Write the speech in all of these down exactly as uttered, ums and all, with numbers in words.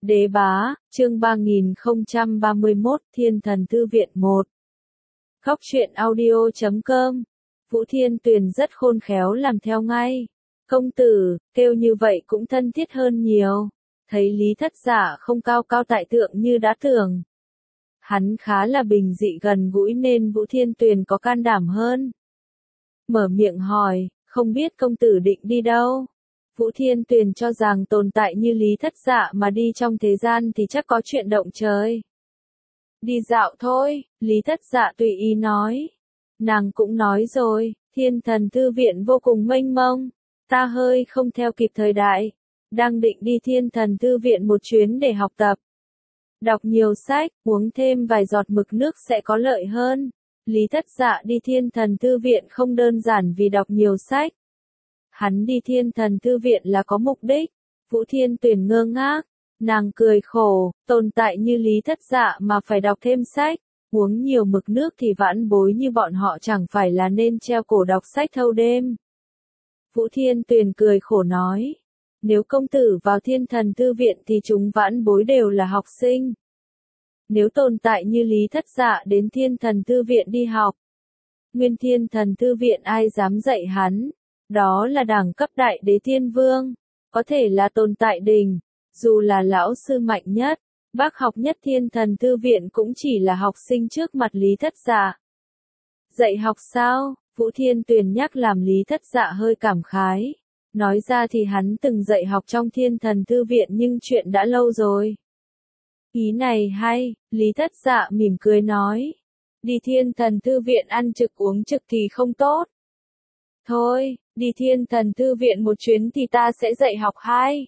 Đế bá, chương ba nghìn không trăm ba mươi mốt, Thiên Thần Thư Viện một. Góc truyện audio chấm com. Vũ Thiên Tuyền rất khôn khéo làm theo ngay. Công tử, kêu như vậy cũng thân thiết hơn nhiều. Thấy Lý Thất Dạ không cao cao tại thượng như đã tưởng. Hắn khá là bình dị gần gũi nên Vũ Thiên Tuyền có can đảm hơn. Mở miệng hỏi, không biết công tử định đi đâu? Vũ Thiên Tuyền cho rằng tồn tại như Lý Thất Dạ mà đi trong thế gian thì chắc có chuyện động trời. Đi dạo thôi, Lý Thất Dạ tùy ý nói. Nàng cũng nói rồi, Thiên Thần Thư Viện vô cùng mênh mông, ta hơi không theo kịp thời đại, đang định đi Thiên Thần Thư Viện một chuyến để học tập. Đọc nhiều sách, uống thêm vài giọt mực nước sẽ có lợi hơn. Lý Thất Dạ đi Thiên Thần Thư Viện không đơn giản vì đọc nhiều sách. Hắn đi Thiên Thần Thư Viện là có mục đích. Vũ Thiên Tuyền ngơ ngác, nàng cười khổ, tồn tại như Lý Thất Dạ mà phải đọc thêm sách, uống nhiều mực nước thì vãn bối như bọn họ chẳng phải là nên treo cổ đọc sách thâu đêm. Vũ Thiên Tuyền cười khổ nói, nếu công tử vào Thiên Thần Thư Viện thì chúng vãn bối đều là học sinh. Nếu tồn tại như Lý Thất Dạ đến Thiên Thần Thư Viện đi học, nguyên Thiên Thần Thư Viện ai dám dạy hắn? Đó là đẳng cấp đại đế thiên vương, có thể là tồn tại đỉnh, dù là lão sư mạnh nhất, bác học nhất Thiên Thần Thư Viện cũng chỉ là học sinh trước mặt Lý Thất Dạ. Dạy học sao? Vũ Thiên Tuyền nhắc làm Lý Thất Dạ hơi cảm khái. Nói ra thì hắn từng dạy học trong Thiên Thần Thư Viện nhưng chuyện đã lâu rồi. Ý này hay, Lý Thất Dạ mỉm cười nói. Đi Thiên Thần Thư Viện ăn trực uống trực thì không tốt. Thôi, đi Thiên Thần Thư Viện một chuyến thì ta sẽ dạy học hai.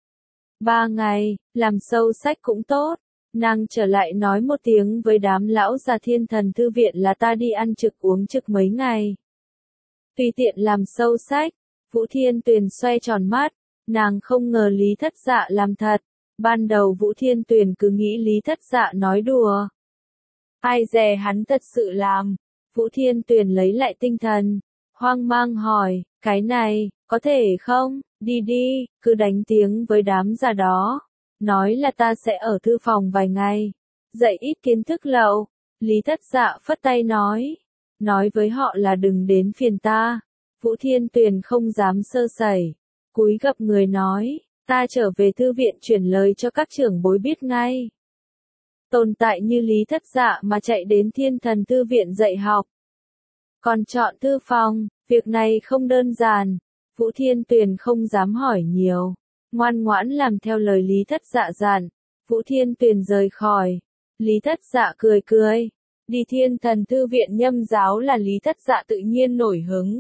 Ba ngày, làm sâu sách cũng tốt. Nàng trở lại nói một tiếng với đám lão già Thiên Thần Thư Viện là ta đi ăn trực uống trực mấy ngày. Tùy tiện làm sâu sách, Vũ Thiên Tuyền xoay tròn mắt, nàng không ngờ Lý Thất Dạ làm thật. Ban đầu Vũ Thiên Tuyền cứ nghĩ Lý Thất Dạ nói đùa. Ai dè hắn thật sự làm. Vũ Thiên Tuyền lấy lại tinh thần, hoang mang hỏi, cái này, có thể không? Đi đi, cứ đánh tiếng với đám già đó. Nói là ta sẽ ở thư phòng vài ngày. Dạy ít kiến thức lậu. Lý Thất Dạ phất tay nói. Nói với họ là đừng đến phiền ta. Vũ Thiên Tuyền không dám sơ sẩy. Cúi gập người nói. Ta trở về thư viện chuyển lời cho các trưởng bối biết ngay. Tồn tại như Lý Thất Dạ mà chạy đến Thiên Thần Thư Viện dạy học. Còn chọn thư phòng, việc này không đơn giản. Vũ Thiên Tuyền không dám hỏi nhiều. Ngoan ngoãn làm theo lời Lý Thất Dạ dặn. Vũ Thiên Tuyền rời khỏi. Lý Thất Dạ cười cười. Đi Thiên Thần Thư Viện nhâm giáo là Lý Thất Dạ tự nhiên nổi hứng.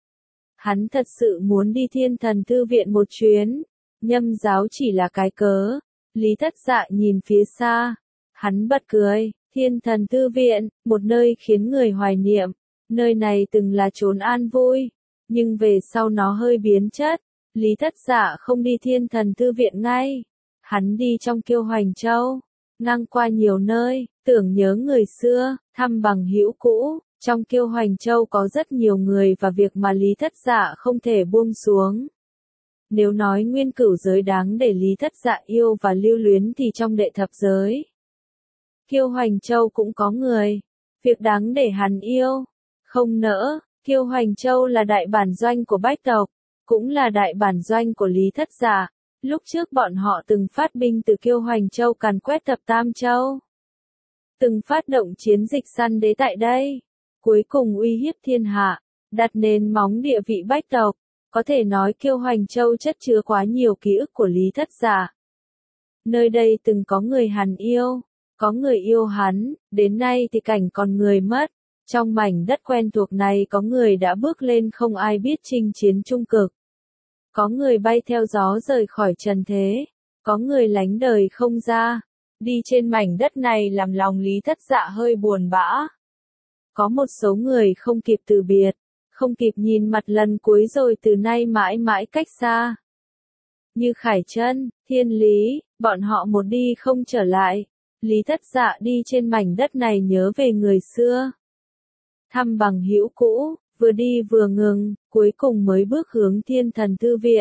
Hắn thật sự muốn đi Thiên Thần Thư Viện một chuyến. Nhâm giáo chỉ là cái cớ. Lý Thất Dạ nhìn phía xa. Hắn bật cười. Thiên Thần Thư Viện, một nơi khiến người hoài niệm. Nơi này từng là chốn an vui. Nhưng về sau nó hơi biến chất. Lý Thất Dạ không đi Thiên Thần Thư Viện ngay. Hắn đi trong Kiêu Hoành Châu. Ngang qua nhiều nơi, tưởng nhớ người xưa, thăm bằng hữu cũ. Trong Kiêu Hoành Châu có rất nhiều người và việc mà Lý Thất Dạ không thể buông xuống. Nếu nói nguyên cửu giới đáng để Lý Thất Dạ yêu và lưu luyến thì trong đệ thập giới, Kiêu Hoành Châu cũng có người. Việc đáng để hắn yêu. Không nỡ, Kiêu Hoành Châu là đại bản doanh của bách tộc, cũng là đại bản doanh của Lý Thất Dạ. Lúc trước bọn họ từng phát binh từ Kiêu Hoành Châu càn quét thập Tam Châu. Từng phát động chiến dịch săn đế tại đây. Cuối cùng uy hiếp thiên hạ, đặt nền móng địa vị bách tộc. Có thể nói Kiêu Hoành Châu chất chứa quá nhiều ký ức của Lý Thất Dạ. Nơi đây từng có người hắn yêu, có người yêu hắn, đến nay thì cảnh còn người mất. Trong mảnh đất quen thuộc này có người đã bước lên không ai biết chinh chiến trung cực. Có người bay theo gió rời khỏi trần thế, có người lánh đời không ra. Đi trên mảnh đất này làm lòng Lý Thất Dạ hơi buồn bã. Có một số người không kịp từ biệt, không kịp nhìn mặt lần cuối rồi từ nay mãi mãi cách xa. Như Khải Chân, Thiên Lý, bọn họ một đi không trở lại. Lý Thất Dạ đi trên mảnh đất này nhớ về người xưa. Thăm bằng hữu cũ, vừa đi vừa ngừng, cuối cùng mới bước hướng Thiên Thần Thư Viện.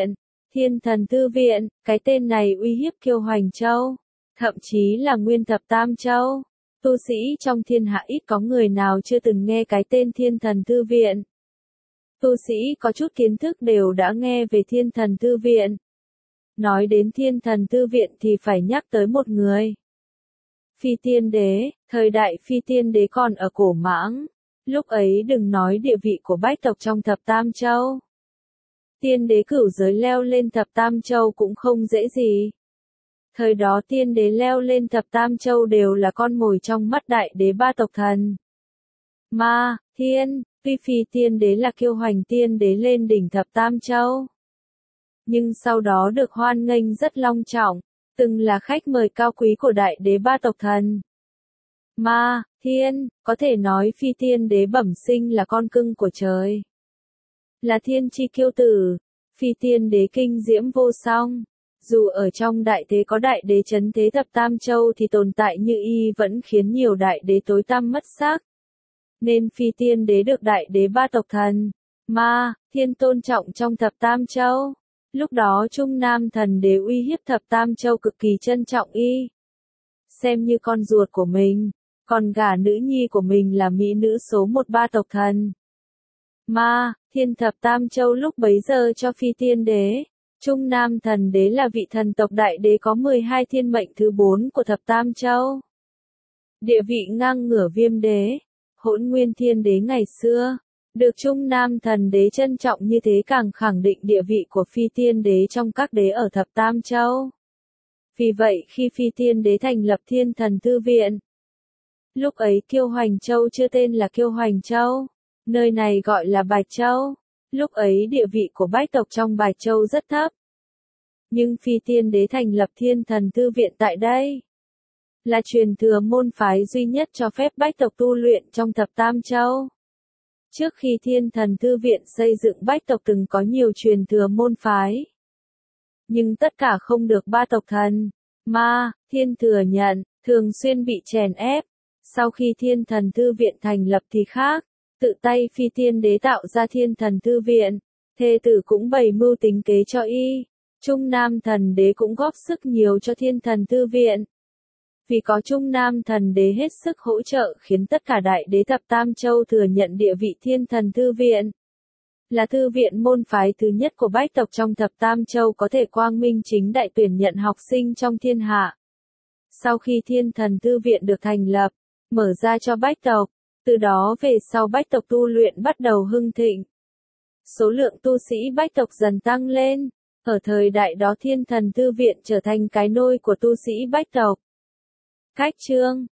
Thiên Thần Thư Viện, cái tên này uy hiếp Kiêu Hoành Châu, thậm chí là nguyên thập Tam Châu. Tu sĩ trong thiên hạ ít có người nào chưa từng nghe cái tên Thiên Thần Thư Viện. Tu sĩ có chút kiến thức đều đã nghe về Thiên Thần Thư Viện. Nói đến Thiên Thần Thư Viện thì phải nhắc tới một người. Phi Tiên Đế, thời đại Phi Tiên Đế còn ở Cổ Mãng. Lúc ấy đừng nói địa vị của bách tộc trong thập Tam Châu. Tiên đế cửu giới leo lên thập Tam Châu cũng không dễ gì. Thời đó tiên đế leo lên thập Tam Châu đều là con mồi trong mắt đại đế ba tộc thần. Ma, Thiên, tuy Phi Tiên Đế là Kiêu Hoành Tiên Đế lên đỉnh thập Tam Châu. Nhưng sau đó được hoan nghênh rất long trọng, từng là khách mời cao quý của đại đế ba tộc thần. Ma, Thiên, có thể nói Phi Tiên Đế bẩm sinh là con cưng của trời. Là thiên chi kiêu tử, Phi Tiên Đế kinh diễm vô song. Dù ở trong đại thế có đại đế chấn thế thập Tam Châu thì tồn tại như y vẫn khiến nhiều đại đế tối tăm mất sắc. Nên Phi Tiên Đế được đại đế ba tộc thần, Ma, Thiên tôn trọng trong thập Tam Châu. Lúc đó Trung Nam thần đế uy hiếp thập Tam Châu cực kỳ trân trọng y. Xem như con ruột của mình, còn gả nữ nhi của mình là mỹ nữ số một ba tộc thần. Ma, Thiên thập Tam Châu lúc bấy giờ cho Phi Tiên Đế. Trung Nam thần đế là vị thần tộc đại đế có mười hai thiên mệnh thứ bốn của thập Tam Châu. Địa vị ngang ngửa Viêm Đế, Hỗn Nguyên Thiên Đế ngày xưa. Được Trung Nam thần đế trân trọng như thế càng khẳng định địa vị của Phi Tiên Đế trong các đế ở thập Tam Châu. Vì vậy khi Phi Tiên Đế thành lập Thiên Thần Thư Viện, lúc ấy Kiêu Hoành Châu chưa tên là Kiêu Hoành Châu, nơi này gọi là Bạch Châu. Lúc ấy địa vị của bách tộc trong Bạch Châu rất thấp. Nhưng Phi Tiên Đế thành lập Thiên Thần Thư Viện tại đây, là truyền thừa môn phái duy nhất cho phép bách tộc tu luyện trong thập Tam Châu. Trước khi Thiên Thần Thư Viện xây dựng bách tộc từng có nhiều truyền thừa môn phái. Nhưng tất cả không được ba tộc thần, Ma, Thiên thừa nhận, thường xuyên bị chèn ép. Sau khi Thiên Thần Thư Viện thành lập thì khác, tự tay Phi Tiên Đế tạo ra Thiên Thần Thư Viện, thê tử cũng bày mưu tính kế cho y. Trung Nam thần đế cũng góp sức nhiều cho Thiên Thần Thư Viện. Vì có Trung Nam thần đế hết sức hỗ trợ khiến tất cả đại đế thập Tam Châu thừa nhận địa vị Thiên Thần Thư Viện. Là thư viện môn phái thứ nhất của bách tộc trong thập Tam Châu có thể quang minh chính đại tuyển nhận học sinh trong thiên hạ. Sau khi Thiên Thần Thư Viện được thành lập, mở ra cho bách tộc, từ đó về sau bách tộc tu luyện bắt đầu hưng thịnh. Số lượng tu sĩ bách tộc dần tăng lên. Ở thời đại đó Thiên Thần Thư Viện trở thành cái nôi của tu sĩ bách tộc. Cách chương